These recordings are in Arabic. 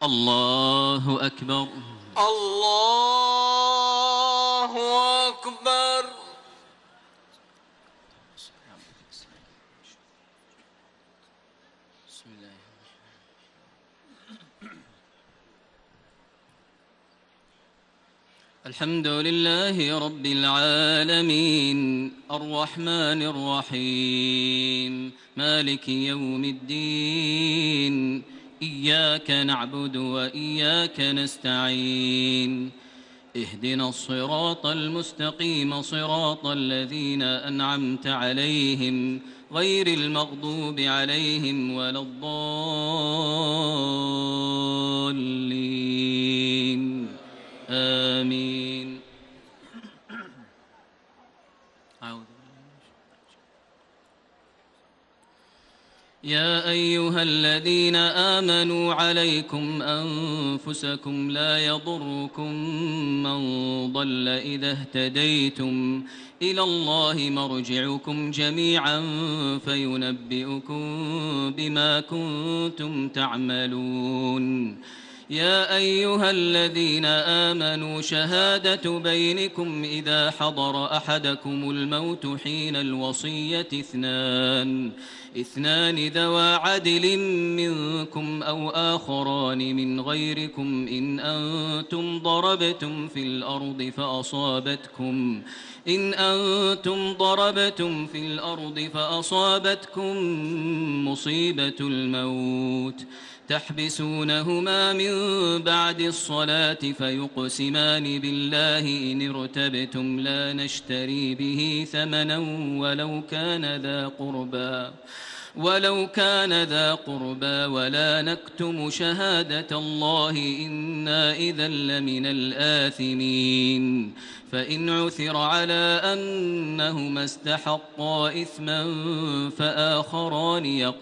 الله أكبر. الله أكبر. الحمد لله رب العالمين الرحمن الرحيم مالك يوم الدين إياك نعبد وإياك نستعين اهدنا الصراط المستقيم صراط الذين أنعمت عليهم غير المغضوب عليهم ولا الضالين آمين. يا أيها الذين آمنوا عليكم أنفسكم لا يضركم من ضل إذا اهتديتم إلى الله مرجعكم جميعا فينبئكم بما كنتم تعملون. يا أيها الذين آمنوا شهادة بينكم إذا حضر أحدكم الموت حين الوصية اثنان ذوى عدل منكم أو آخران من غيركم إن أنتم ضربتم في الأرض فأصابتكم مصيبة الموت تحبسونهما من بعد الصلاة فيقسمان بالله إن ارتبتم لا نشتري به ثمنا ولو كان ذا قربى ولا نكتم شهادة الله إنا إذا لمن الآثمين. فإن عثر على أنهما استحقا إثما فآخران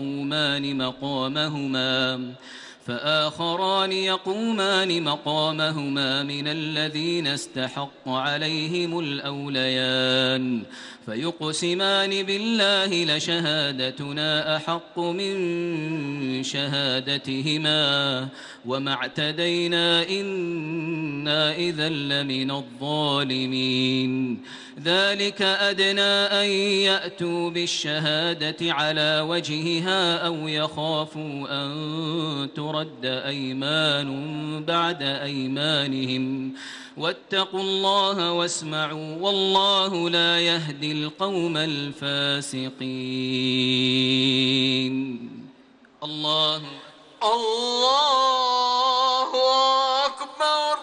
يقومان مقامهما من الذين استحق عليهم الأوليان فيقسمان بالله لشهادتنا أحق من شهادتهما وما اعتدينا إنا إذا لمن الظالمين. ذلك أدنى أن يأتوا بالشهادة على وجهها أو يخافوا أن ترد أيمان بعد أيمانهم واتقوا الله واسمعوا والله لا يهدي القوم الفاسقين. الله أكبر.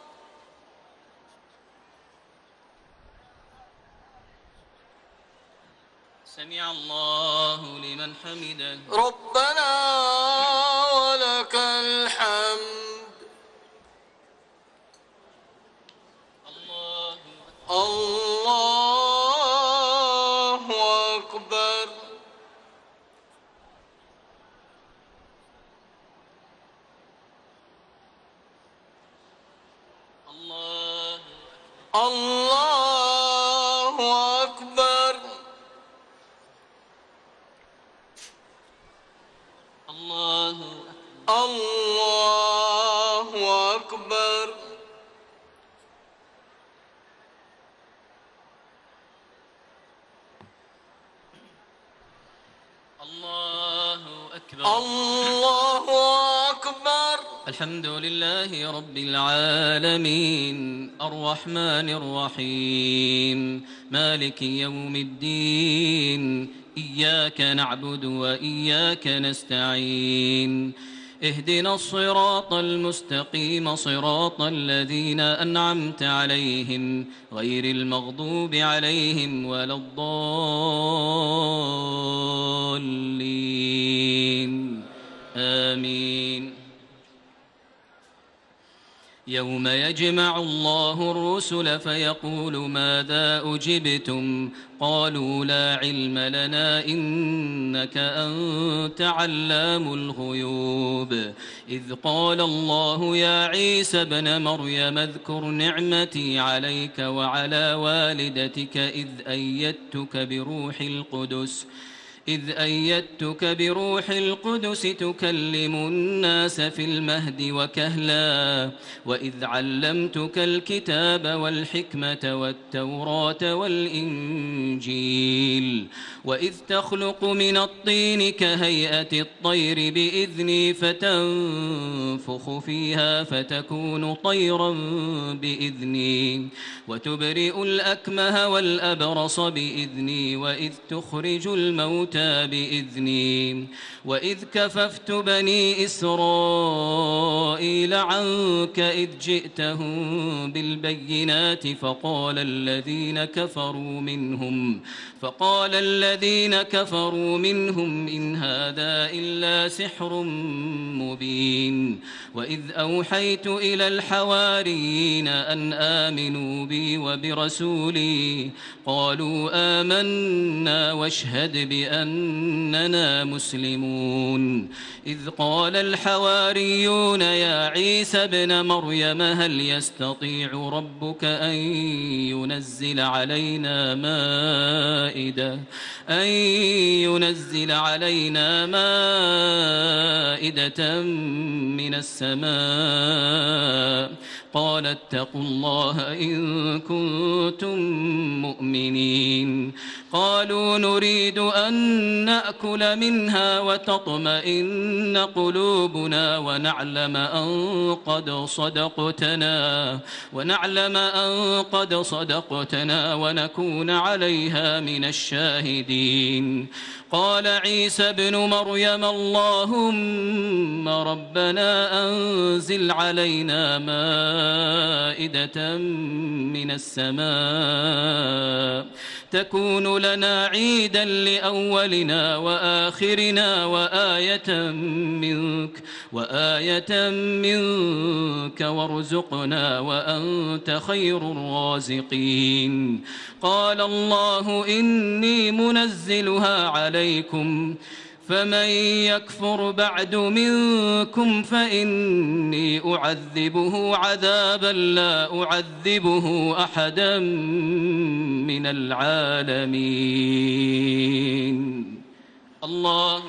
سمع الله لمن حمده. ربنا ولك الحمد. الله أكبر. الله أكبر. الله أكبر. الله أكبر. الله أكبر. الحمد لله رب العالمين الرحمن الرحيم مالك يوم الدين إياك نعبد وإياك نستعين اهدنا الصراط المستقيم صراط الذين أنعمت عليهم غير المغضوب عليهم ولا الضالين آمين. يوم يجمع الله الرسل فيقول ماذا أجبتم قالوا لا علم لنا إنك أنت علام الغيوب إذ قال الله يا عيسى ابن مريم اذكر نعمتي عليك وعلى والدتك إذ إذ أيدتك بروح القدس تكلم الناس في المهد وكهلا وإذ علمتك الكتاب والحكمة والتوراة والإنجيل وإذ تخلق من الطين كهيئة الطير بإذني فتنفخ فيها فتكون طيرا بإذني وتبرئ الأكمه والأبرص بإذني وإذ تخرج الموتى بإذني وإذ كففت بني إسرائيل عنك إذ جئتهم بالبينات فقال الذين كفروا منهم إن هذا إلا سحر مبين وإذ أوحيت إلى الحواريين أن آمنوا بي وبرسولي قالوا آمنا واشهد بأننا مسلمون إذ قال الحواريون يا عيسى ابن مريم هل يستطيع ربك أن ينزل علينا مائدة من السماء قال اتقوا الله إن كنتم مؤمنين قالوا نريد أن نأكل منها وتطمئن قلوبنا ونعلم أن قد صدقتنا ونكون عليها من الشاهدين قال عيسى ابن مريم اللهم ربنا أنزل علينا مائدة من السماء تكون لنا عيدا لأولنا وآخرنا وآية منك وارزقنا وأنت خير الرازقين قال الله إني منزلها عليكم فمن يكفر بعد منكم فإني أعذبه عذابا لا أعذبه أحدا من العالمين الله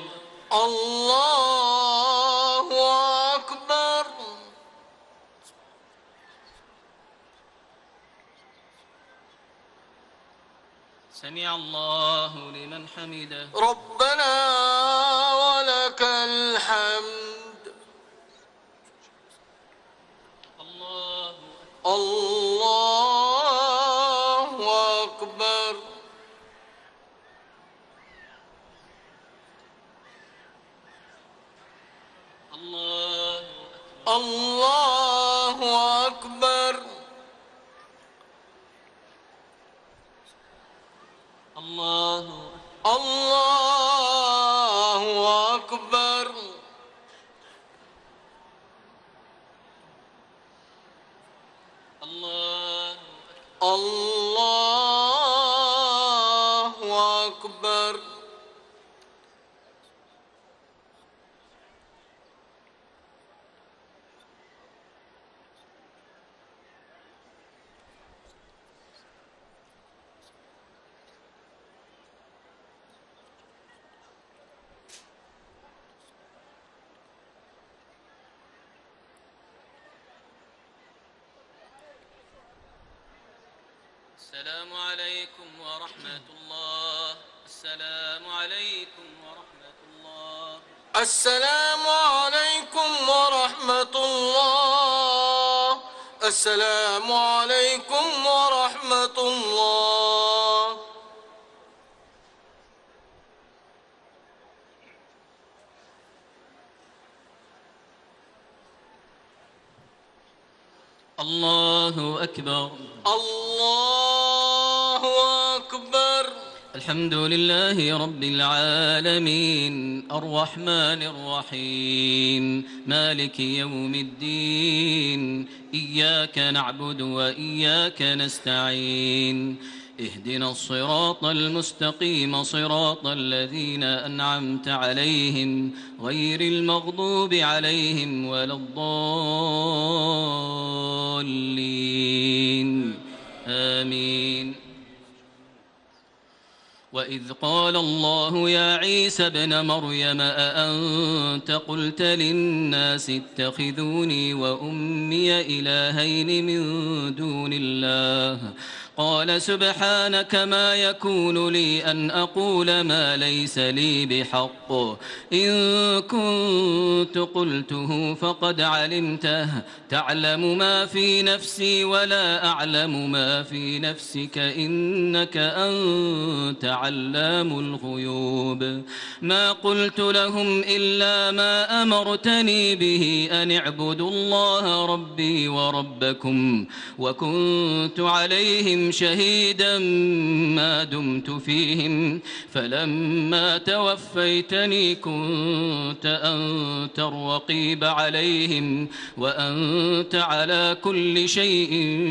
أكبر. سمع الله لمن حمده ربنا ولك الحمد. الله أكبر. الله أكبر. الله أكبر. الله أكبر. السلام عليكم ورحمة الله. السلام عليكم ورحمة الله. السلام عليكم ورحمة الله. السلام عليكم ورحمة الله. الله أكبر. الله أكبر. الحمد لله رب العالمين الرحمن الرحيم مالك يوم الدين إياك نعبد وإياك نستعين اهدنا الصراط المستقيم صراط الذين أنعمت عليهم غير المغضوب عليهم ولا الضالين آمين. وإذ قال الله يا عيسى ابن مريم أأنت قلت للناس اتخذوني وأمي إلهين من دون الله قال سبحانك ما يكون لي أن أقول ما ليس لي بحق إن كنت قلته فقد علمته تعلم ما في نفسي ولا أعلم ما في نفسك إنك أنت علام الغيوب ما قلت لهم إلا ما أمرتني به أن اعبدوا الله ربي وربكم وكنت عليهم شهيدا ما دمت فيهم فلما توفيتني كنت أنت الرقيب عليهم وأنت على كل شيء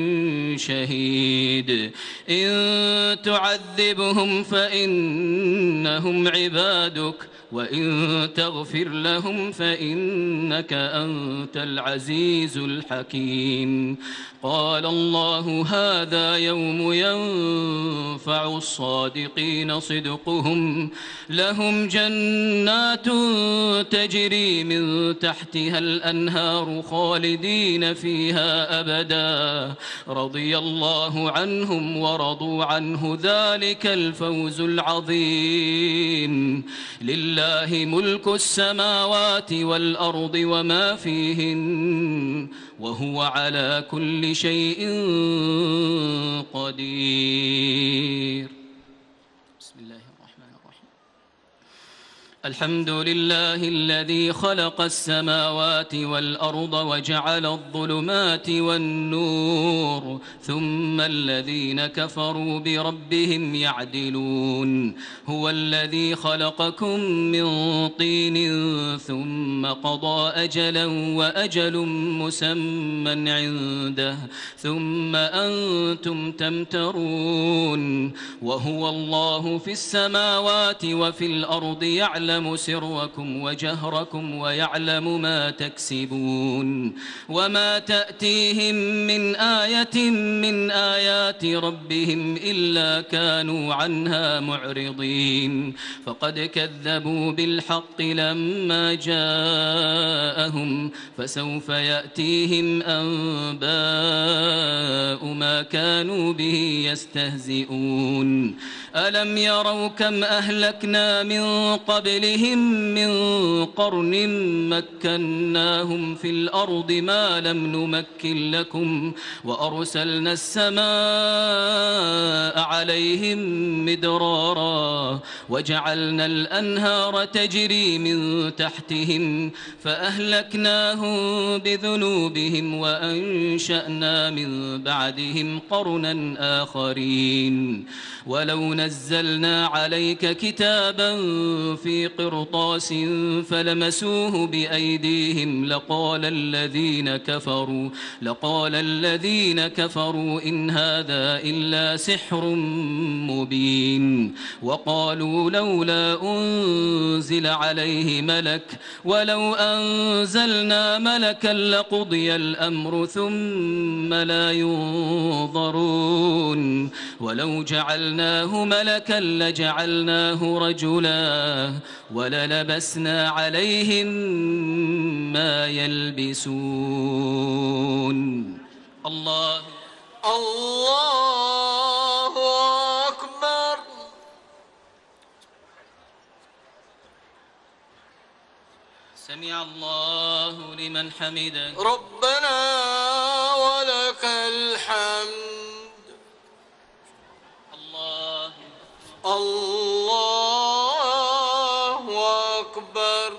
شهيد إن تعذبهم فإنهم عبادك وإن تغفر لهم فإنك أنت العزيز الحكيم قال الله هذا يوم ينفع الصادقين صدقهم لهم جنات تجري من تحتها الأنهار خالدين فيها أبدا رضي الله عنهم ورضوا عنه ذلك الفوز العظيم لله ملك السماوات والأرض وما فيهن وهو على كل شيء قدير بسم الله الرحمن الرحيم الحمد لله الذي خلق السماوات والأرض وجعل الظلمات والنور ثم الذين كفروا بربهم يعدلون هو الذي خلقكم من طين ثم قضى أجلا وأجل مسمى عنده ثم أنتم تمترون وهو الله في السماوات وفي الأرض يعلم سركم وجهركم ويعلم ما تكسبون وما تأتيهم من آية من آيات ربهم إلا كانوا عنها معرضين فقد كذبوا بالحق لما جاءهم فسوف يأتيهم أنباء ما كانوا به يستهزئون ألم يروا كم أهلكنا من قبلهم من قرن مكناهم في الأرض ما لم نمكن لكم وأرسلنا السماء عليهم مدرارا وجعلنا الأنهار تجري من تحتهم فأهلكناهم بذنوبهم وأنشأنا من بعدهم قرنا آخرين ولو نزلنا عليك كتابا في قرطاس فلمسوه بأيديهم لقال الذين كفروا إن هذا إلا سحر مبين وقالوا لولا أنزل عليه ملك ولو أنزلنا ملكا لقضي الأمر ثم لا ينظرون ولو جعلناه ملكا لجعلناه رجلا وللبسنا عليهم ما يلبسون الله أكبر سمع الله لمن حمده ربنا ولك الحمد الله أكبر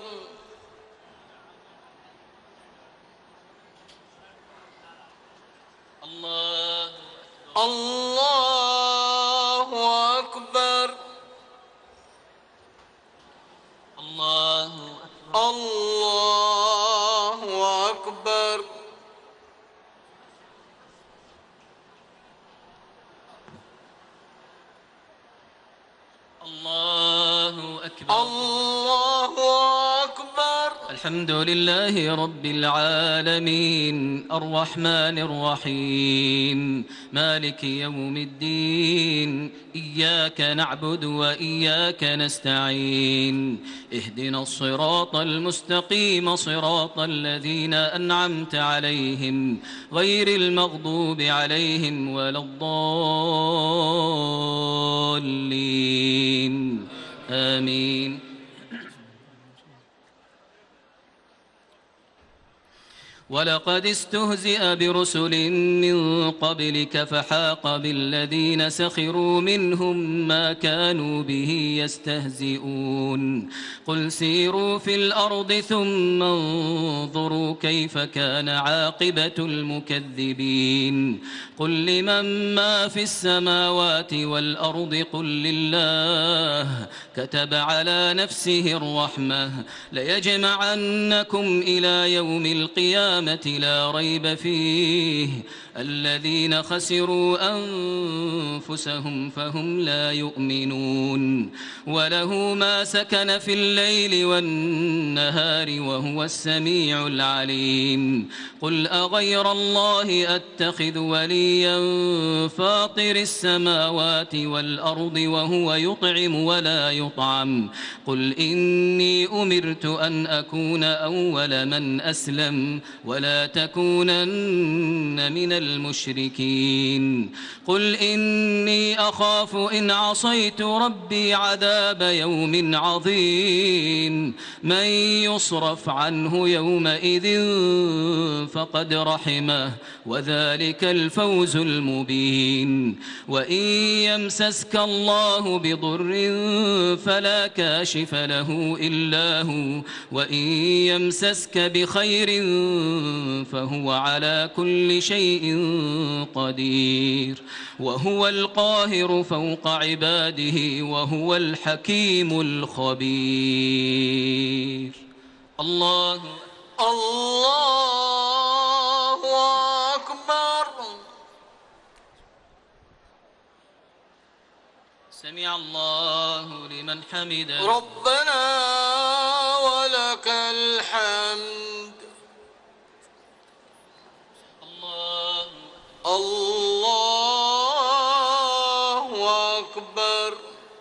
الله أكبر الله أكبر الله أكبر الله أكبر الحمد لله رب العالمين الرحمن الرحيم مالك يوم الدين إياك نعبد وإياك نستعين اهدنا الصراط المستقيم صراط الذين أنعمت عليهم غير المغضوب عليهم ولا الضالين آمين. ولقد استهزئ برسل من قبلك فحاق بالذين سخروا منهم ما كانوا به يستهزئون قل سيروا في الأرض ثم انظروا كيف كان عاقبة المكذبين قل لمن ما في السماوات والأرض قل لله كتب على نفسه الرحمة ليجمعنكم إلى يوم القيامة لا ريب فيه الذين خسروا أنفسهم فهم لا يؤمنون وله ما سكن في الليل والنهار وهو السميع العليم قل أغير الله أتخذ وليا فاطر السماوات والأرض وهو يطعم ولا يطعم قل إني أمرت أن أكون أول من أسلم ولا تكونن من المشركين قل إني أخاف إن عصيت ربي عذاب يوم عظيم من يصرف عنه يومئذ فقد رحمه وذلك الفوز المبين وإن يمسسك الله بضر فلا كاشف له إلا هو وإن يمسسك بخير فهو على كل شيء قدير وهو القاهر فوق عباده وهو الحكيم الخبير الله أكبر سمع الله لمن حمده ربنا ولك الحمد الله أكبر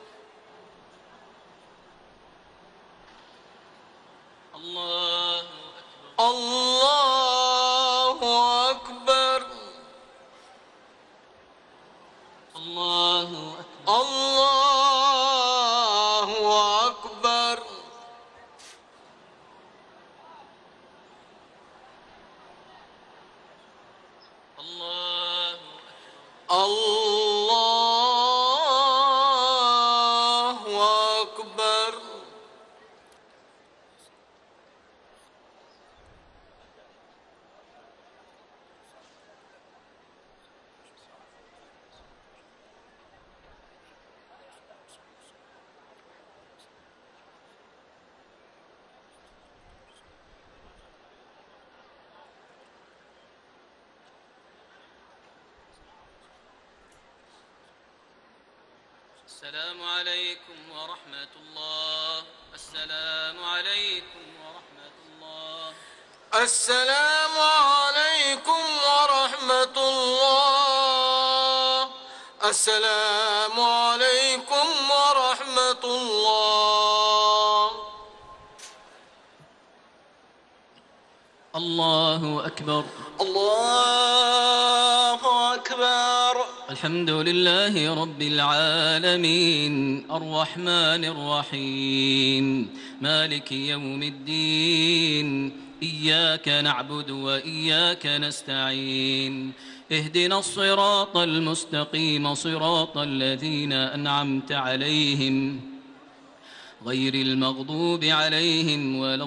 الله أكبر الله أكبر الله أكبر الله أكبر السلام عليكم ورحمة الله السلام عليكم ورحمة الله السلام عليكم ورحمة الله السلام عليكم ورحمة الله الله أكبر الله أكبر الحمد لله رب العالمين الرحمن الرحيم مالك يوم الدين إياك نعبد وإياك نستعين اهدنا الصراط المستقيم صراط الذين أنعمت عليهم غير المغضوب عليهم ولا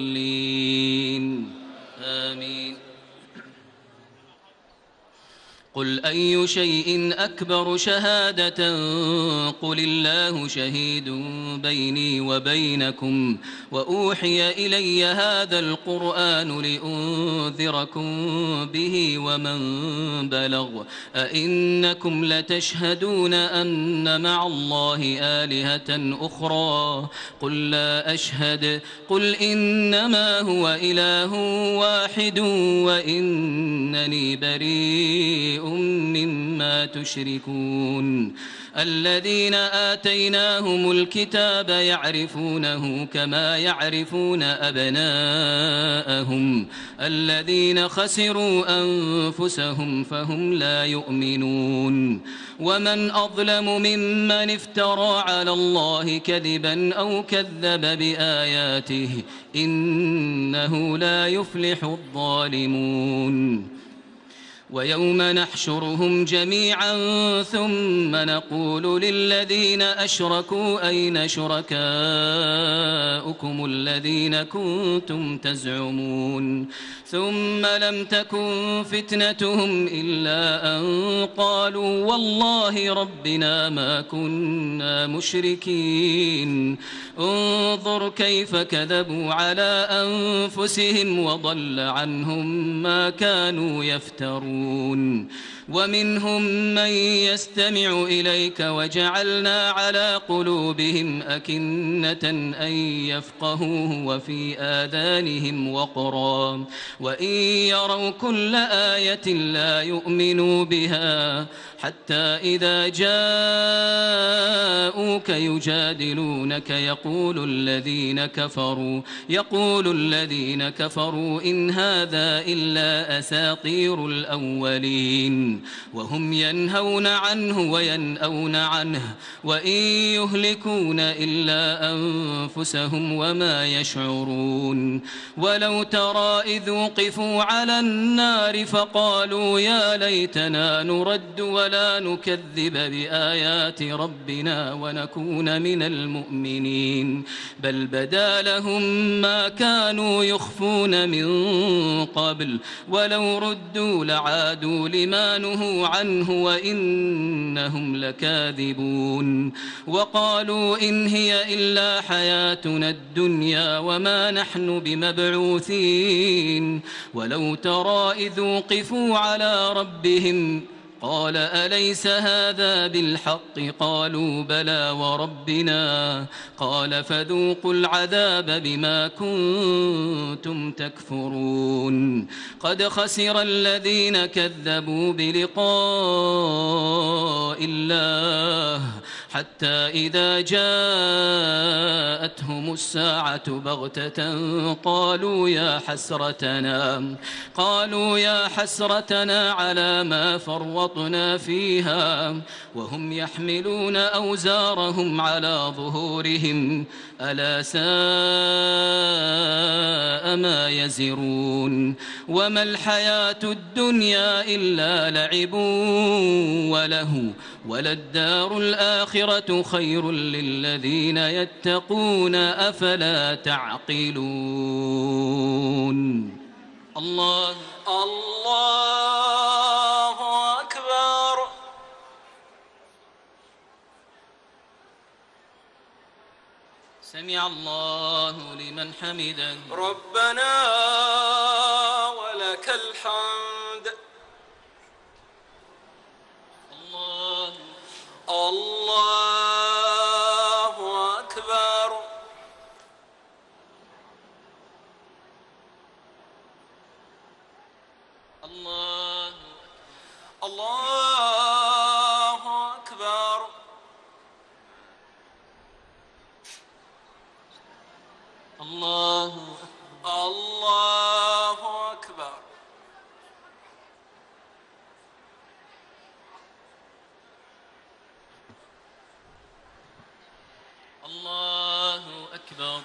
الضالين آمين قل أي شيء أكبر شهادة قل الله شهيد بيني وبينكم وأوحي إلي هذا القرآن لأنذركم به ومن بلغ أئنكم لتشهدون أن مع الله آلهة أخرى قل لا أشهد قل إنما هو إله واحد وإنني بريء مما تشركون الذين آتيناهم الكتاب يعرفونه كما يعرفون أبناءهم الذين خسروا أنفسهم فهم لا يؤمنون ومن أظلم ممن افترى على الله كذبا أو كذب بآياته إنه لا يفلح الظالمون ويوم نحشرهم جميعا ثم نقول للذين أشركوا أين شركاؤكم الذين كنتم تزعمون ثم لم تكن فتنتهم إلا أن قالوا والله ربنا ما كنا مشركين انظر كيف كذبوا على أنفسهم وضل عنهم ما كانوا يفترون ومنهم من يستمع إليك وجعلنا على قلوبهم أكنة أن يفقهوه وفي آذانهم وقرا وإن يروا كل آية لا يؤمنوا بها حتى إذا جاءوك يجادلونك يقول الذين كفروا إن هذا إلا أساطير الأولين وهم ينهون عنه وينأون عنه وإن يهلكون إلا أنفسهم وما يشعرون ولو ترى إذ وقفوا على النار فقالوا يا ليتنا نرد ولا نكذب بآيات ربنا ونكون من المؤمنين بل بدا لهم ما كانوا يخفون من قبل ولو ردوا لعادوا لما نهوا عنه وإنهم لكاذبون وقالوا إن هي إلا حياتنا الدنيا وما نحن بمبعوثين ولو ترى إذ وقفوا على ربهم قال أليس هذا بالحق قالوا بلى وربنا قال فذوقوا العذاب بما كنتم تكفرون قد خسر الذين كذبوا بلقاء الله حتى إذا جاءتهم الساعة بغتة قالوا يا حسرتنا على ما فرطنا فيها وهم يحملون أوزارهم على ظهورهم ألا ساء ما يزرون وما الحياة الدنيا إلا لعب وله وللدار الآخرة خير للذين يتقون أفلا تعقلون الله أكبر سمع الله لمن حمده ربنا ولك الحمد الله أكبر الله أكبر الله أكبر الله أكبر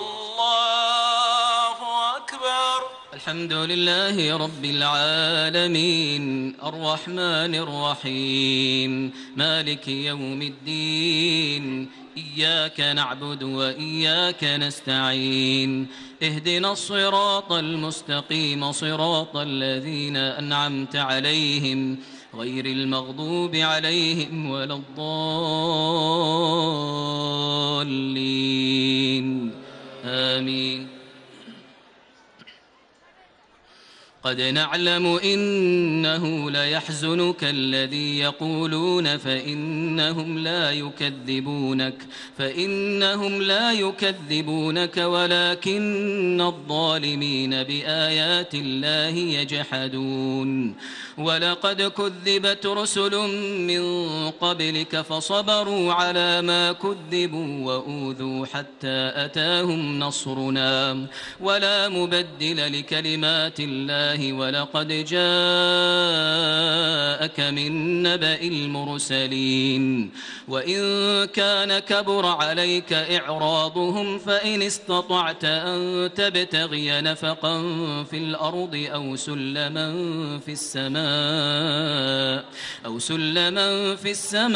الله أكبر الحمد لله رب العالمين الرحمن الرحيم مالك يوم الدين إياك نعبد وإياك نستعين اهدنا الصراط المستقيم صراط الذين أنعمت عليهم غير المغضوب عليهم ولا الضالين آمين. قد نعلم إنه ليحزنك الذي يقولون فإنهم لا يكذبونك ولكن الظالمين بآيات الله يجحدون. ولقد كذبت رسل من قبلك فصبروا على ما كذبوا وأوذوا حتى أتاهم نصرنا ولا مبدل لكلمات الله ولقد جاءك من نبأ المرسلين. وإن كان كبر عليك إعراضهم فإن استطعت أن تبتغي نفقا في الأرض أو سلما في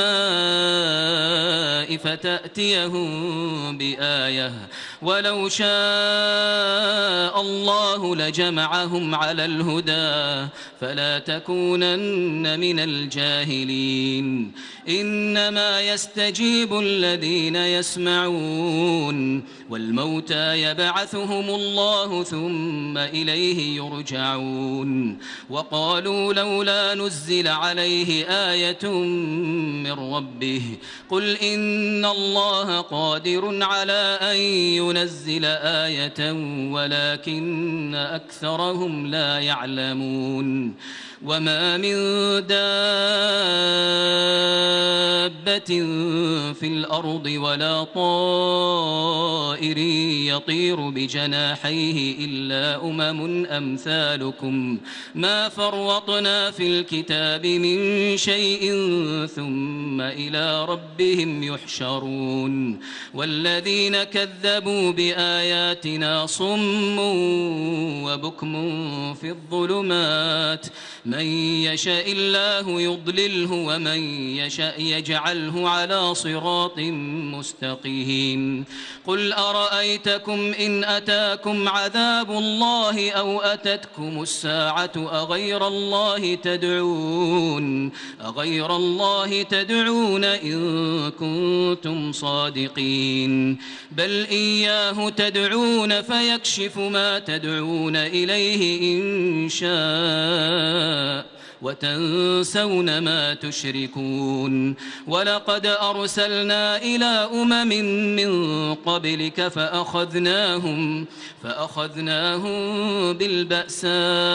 السماء فتأتيهم بآية ولو شاء الله لجمعهم على الهدى فلا تكونن من الجاهلين. إنما يستجيب الذين يسمعون والموتى يبعثهم الله ثم إليه يرجعون. وقالوا لولا نزل عليه آية من ربه قل إن الله قادر على أن ينزل آية ولكن أكثرهم لا يعلمون. وما من دابة في الأرض ولا طائر يطير بجناحيه إلا أمم أمثالكم ما فرطنا في الكتاب من شيء ثم إلى ربهم يحشرون. والذين كذبوا بآياتنا صم وبكم في الظلمات من يشاء الله يضلله ومن يشاء يجعله على صراط مستقيم. قل أرأيتكم إن أتاكم عذاب الله أو أتتكم الساعة أغير الله تدعون إن كنتم صادقين بل إياه تدعون فيكشف ما تدعون إليه إن شاء وتنسون ما تشركون. ولقد أرسلنا إلى أمم من قبلك فأخذناهم بالبأساء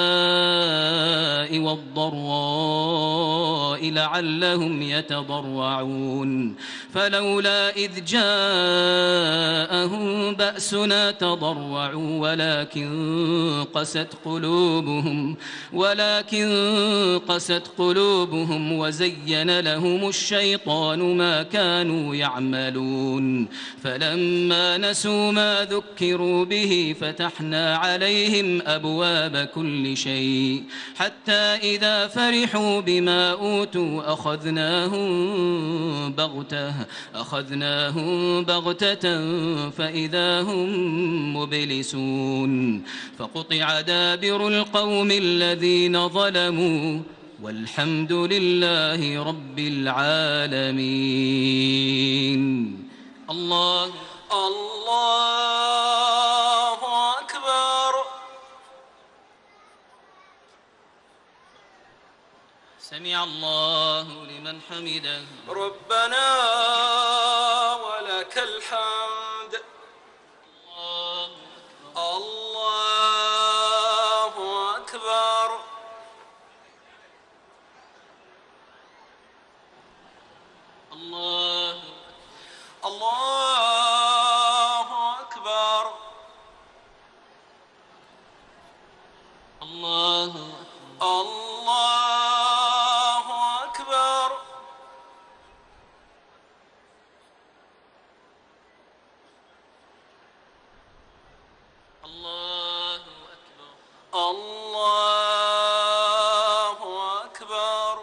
والضراء لعلهم يتضرعون. فلولا إذ جاءهم بأسنا تضرعوا ولكن قست قلوبهم وزين لهم الشيطان ما كانوا يعملون. فلما نسوا ما ذكروا به فتحنا عليهم أبواب كل شيء حتى إذا فرحوا بما أوتوا أخذناهم بغتة فإذا هم مبلسون. فقطع دابر القوم الذين ظلموا والحمد لله رب العالمين. الله أكبر. سمع الله لمن حمده. ربنا ولك الحمد. الله أكبر. الله أكبر. الله أكبر. الله أكبر. الله أكبر.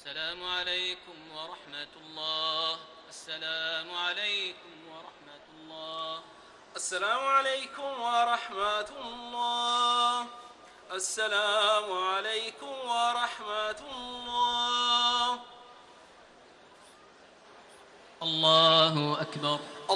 السلام عليكم ورحمة الله. السلام عليكم ورحمة الله. السلام عليكم ورحمة الله. السلام عليكم ورحمة الله. الله أكبر.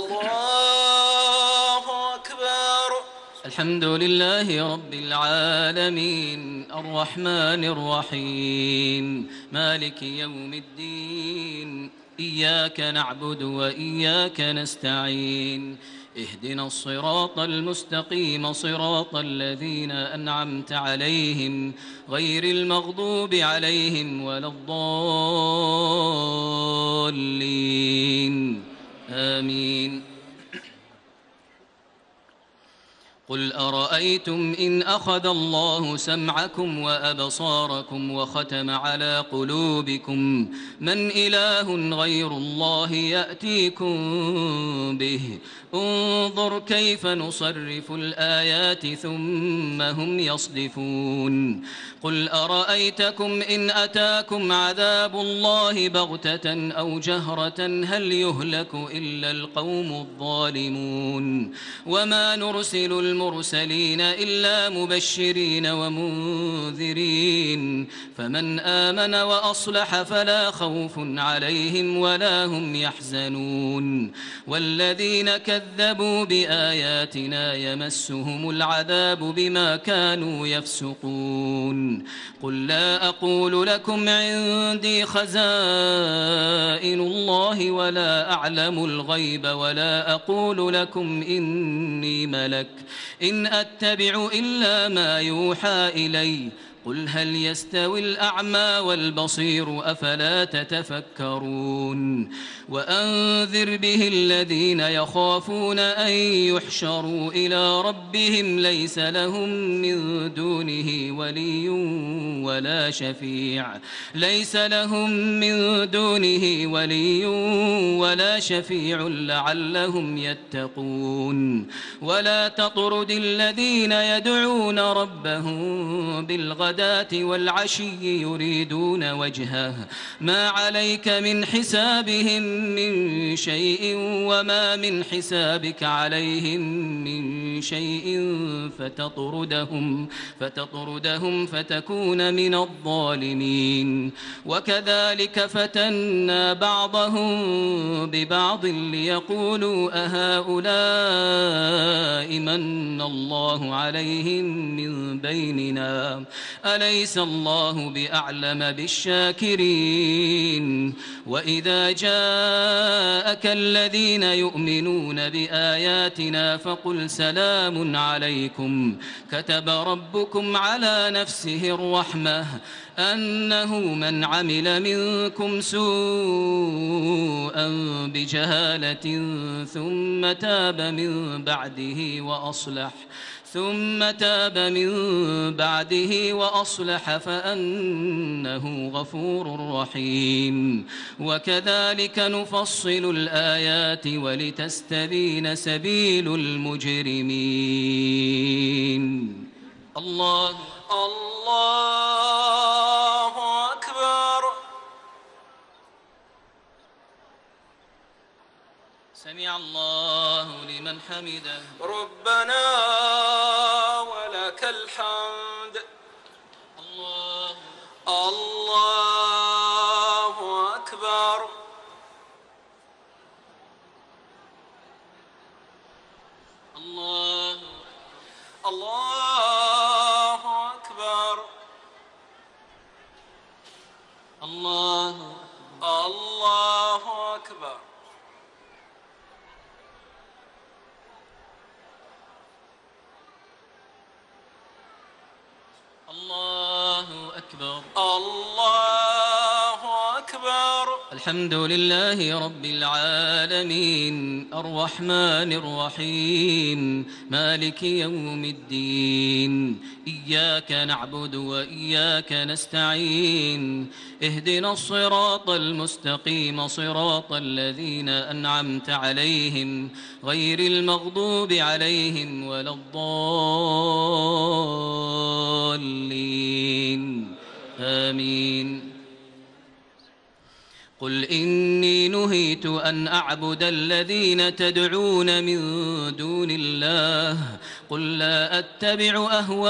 الله أكبر. الحمد لله رب العالمين الرحمن الرحيم مالك يوم الدين إياك نعبد وإياك نستعين اهدنا الصراط المستقيم صراط الذين أنعمت عليهم غير المغضوب عليهم ولا الضالين آمين. قل أرأيتم إن أخذ الله سمعكم وأبصاركم وختم على قلوبكم من إله غير الله يأتيكم به انظر كيف نصرف الآيات ثم هم يصدفون. قل أرأيتكم إن أتاكم عذاب الله بغتة أو جهرة هل يهلك إلا القوم الظالمون وما نرسل المرسلين إلا مبشرين ومنذرين فمن آمن وأصلح فلا خوف عليهم ولا هم يحزنون والذين كذبوا بآياتنا يمسهم العذاب بما كانوا يفسقون. قل لا أقول لكم عندي خزائن الله ولا أعلم الغيب ولا أقول لكم إني ملك إن أتبع إلا ما يوحى إلي قل هل يستوي الأعمى والبصير أفلا تتفكرون. وأنذر به الذين يخافون أن يحشروا إلى ربهم ليس لهم من دونه ولي ولا شفيع لعلهم يتقون. ولا تطرد الذين يدعون ربهم بالغداة والعشي يريدون وجهه ما عليك من حسابهم من شيء وما من حسابك عليهم من شيء فتطردهم فتكون من الظالمين. وكذلك فتنا بعضهم ببعض ليقولوا أهؤلاء من الله عليهم من بيننا أليس الله بأعلم بالشاكرين. وإذا جاءك الذين يؤمنون بآياتنا فقل سلام عليكم كتب ربكم على نفسه الرحمة أنه من عمل منكم سوءا بجهالة ثم تاب من بعده وأصلح فأنه غفور رحيم. وكذلك نفصل الآيات ولتستبين سبيل المجرمين. الله أكبر. سمع الله لمن حمده ربنا ولك الحمد. الله أكبر. الله أكبر. الله أكبر. الله أكبر. الله أكبر. الحمد لله رب العالمين الرحمن الرحيم مالك يوم الدين إياك نعبد وإياك نستعين اهدنا الصراط المستقيم صراط الذين أنعمت عليهم غير المغضوب عليهم ولا الضالين آمين. قل إني نهيت أن أعبد الذين تدعون من دون الله قل لا أتبع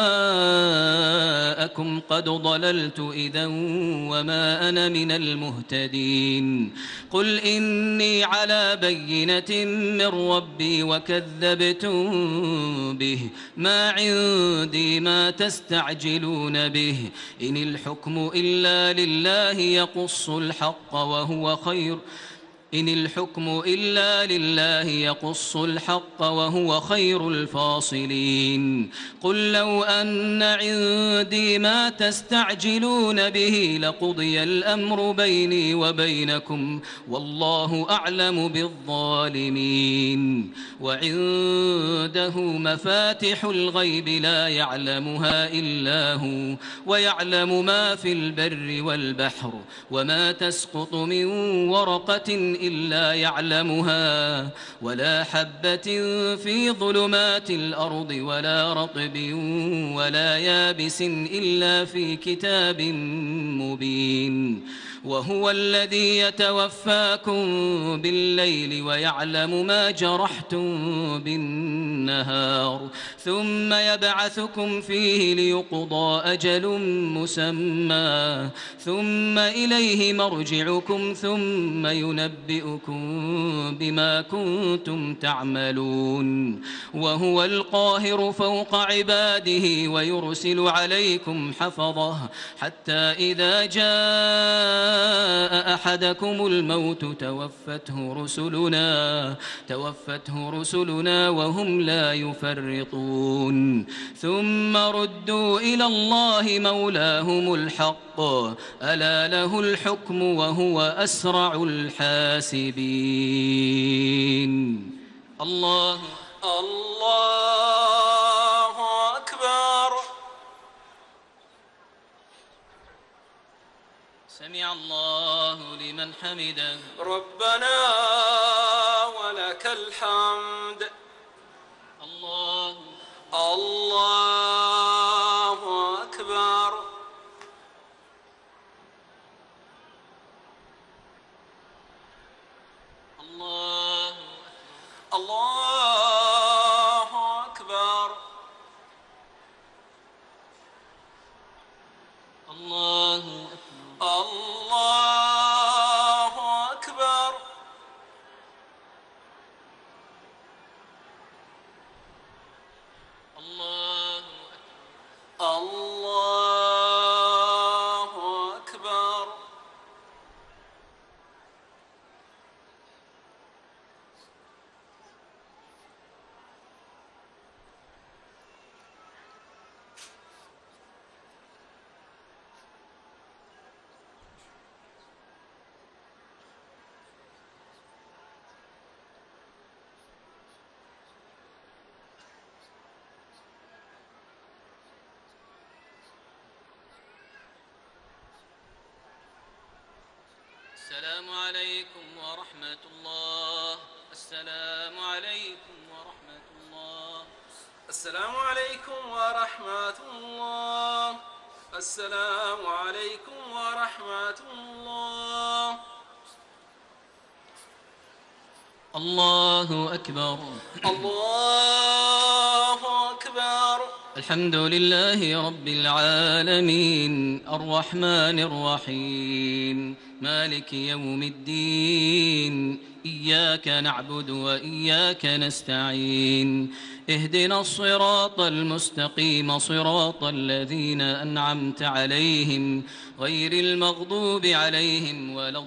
أهواءكم قد ضللت إذا وما أنا من المهتدين قل إني على بينة من ربي وكذبتم به ما عندي ما تستعجلون به إن الحكم إلا لله يقص الحق وهو خير إن الحكم إلا لله يقص الحق وهو خير الفاصلين قل لو أن عندي ما تستعجلون به لقضي الأمر بيني وبينكم والله أعلم بالظالمين وعنده مفاتح الغيب لا يعلمها إلا هو ويعلم ما في البر والبحر وما تسقط من ورقة إلا يعلمها ولا حبة في ظلمات الأرض ولا رطب ولا يابس إلا في كتاب مبين وهو الذي يتوفاكم بالليل ويعلم ما جرحتم بالنهار ثم يبعثكم فيه ليقضى أجل مسمى ثم إليه مرجعكم ثم ينبئكم بما كنتم تعملون وهو القاهر فوق عباده ويرسل عليكم حفظه حتى إذا جاء أحدكم الموت توفته رسلنا وهم لا يفرطون ثم ردوا إلى الله مولاهم الحق ألا له الحكم وهو أسرع الحاسبين الله أكبر سمع الله لمن حمده ربنا ولك الحمد الله أكبر الله أكبر الله أكبر الله أكبر السلام عليكم ورحمة الله السلام عليكم ورحمة الله السلام عليكم ورحمة الله السلام عليكم ورحمة الله الله أكبر الله أكبر الحمد لله رب العالمين الرحمن الرحيم مالك يوم الدين إياك نعبد وإياك نستعين اهدنا الصراط المستقيم صراط الذين أنعمت عليهم غير المغضوب عليهم ولا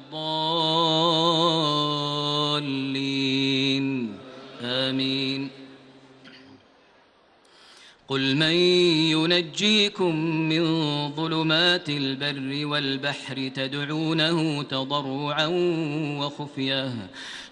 الضالين آمين قل من ينجيكم من ظلمات البر والبحر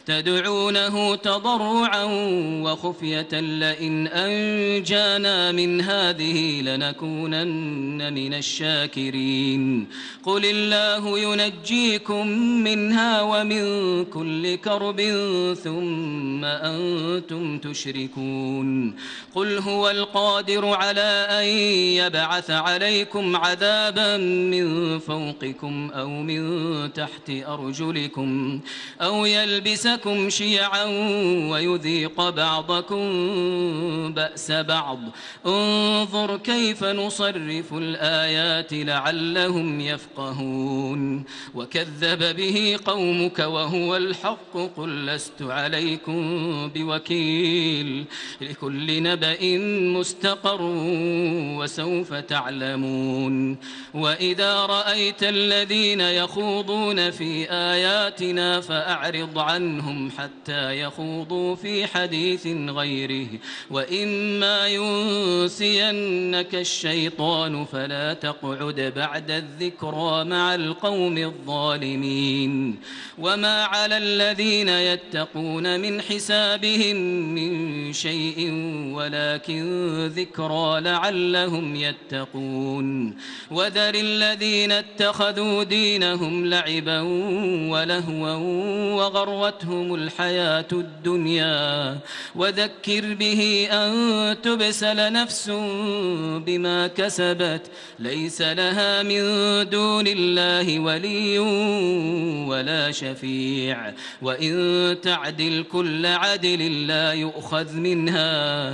تدعونه تضرعا وخفية لئن أنجانا من هذه لنكونن من الشاكرين قل الله ينجيكم منها ومن كل كرب ثم أنتم تشركون قل هو القادر على أن يبعث عليكم عذابا من فوقكم أو من تحت أرجلكم أو يلبسكم شيعا ويذيق بعضكم بأس بعض انظر كيف نصرف الآيات لعلهم يفقهون وكذب به قومك وهو الحق قل لست عليكم بوكيل لكل نبأ مستقر وسوف تعلمون وإذا رأيت الذين يخوضون في آياتنا فأعرض عنهم حتى يخوضوا في حديث غيره وإما ينسينك الشيطان فلا تقعد بعد الذكرى مع القوم الظالمين وما على الذين يتقون من حسابهم من شيء ولكن ذكرى لعلهم يتقون وذر الذين اتخذوا دينهم لعبا ولهوا وغرتهم الحياة الدنيا وذكر به أن تبسل نفس بما كسبت ليس لها من دون الله ولي ولا شفيع وإن تعدل كل عدل لا يؤخذ منها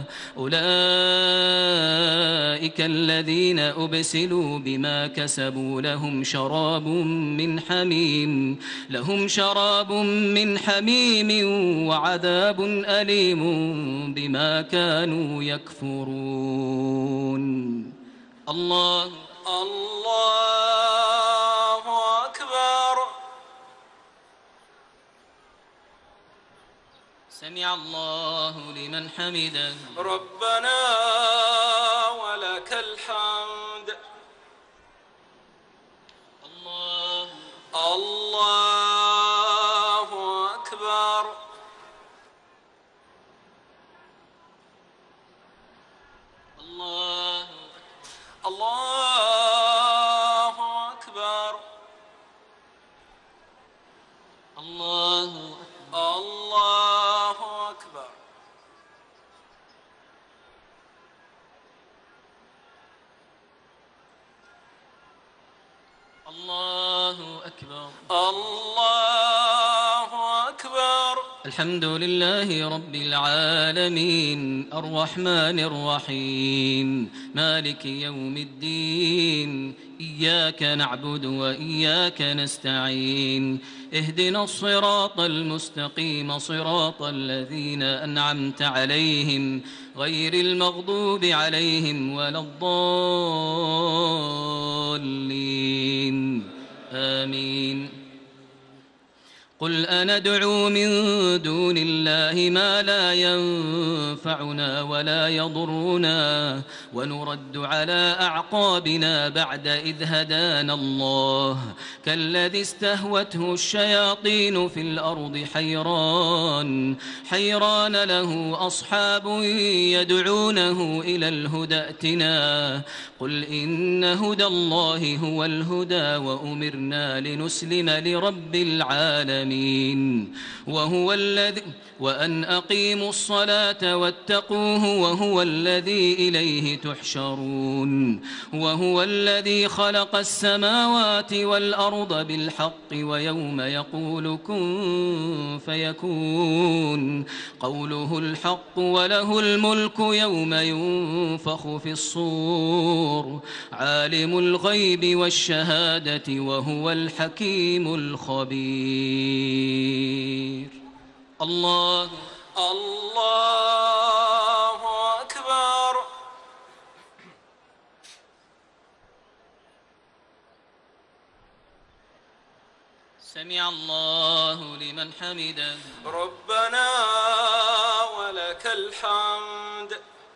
أولئك الذين أبسلوا بما كسبوا لهم شراب من حميم وعذاب أليم بما كانوا يكفرون الله أكبر سمع الله لمن حمده ربنا ولك الحمد الله أكبر الله أكبر الله أكبر الله أكبر الله أكبر الحمد لله رب العالمين الرحمن الرحيم مالك يوم الدين إياك نعبد وإياك نستعين اهدنا الصراط المستقيم صراط الذين أنعمت عليهم غير المغضوب عليهم ولا الضالين آمين قل أندعو من دون الله ما لا ينفعنا ولا يضرنا ونرد على أعقابنا بعد إذ هدانا الله كالذي استهوته الشياطين في الأرض حيران له أصحاب يدعونه إلى الهدى ائتنا قل إن هدى الله هو الهدى وأمرنا لنسلم لرب العالمين وهو الذي وأن أقيموا الصلاة واتقوه وهو الذي إليه تحشرون وهو الذي خلق السماوات والأرض بالحق ويوم يقول كن فيكون قوله الحق وله الملك يوم ينفخ في الصور عالم الغيب والشهادة وهو الحكيم الخبير الله أكبر سمع الله لمن حمده ربنا ولك الحمد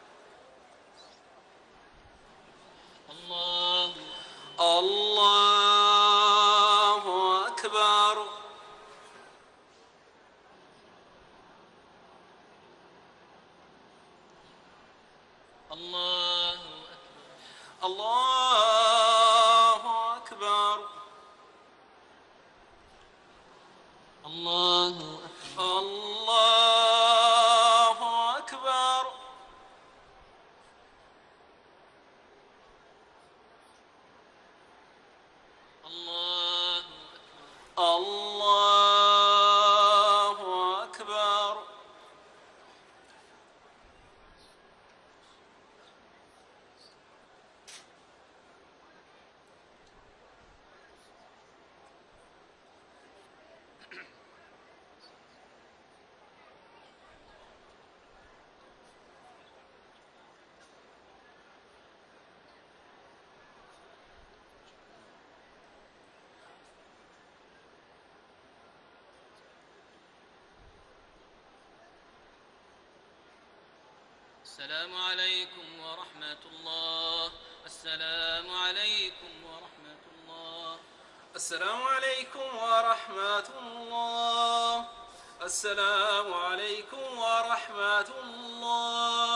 الله أكبر الله أكبر الله أكبر الله أكبر الله أكبر الله أكبر الله أكبر السلام عليكم ورحمة الله. السلام عليكم ورحمة الله. السلام عليكم ورحمة الله. السلام عليكم ورحمة الله.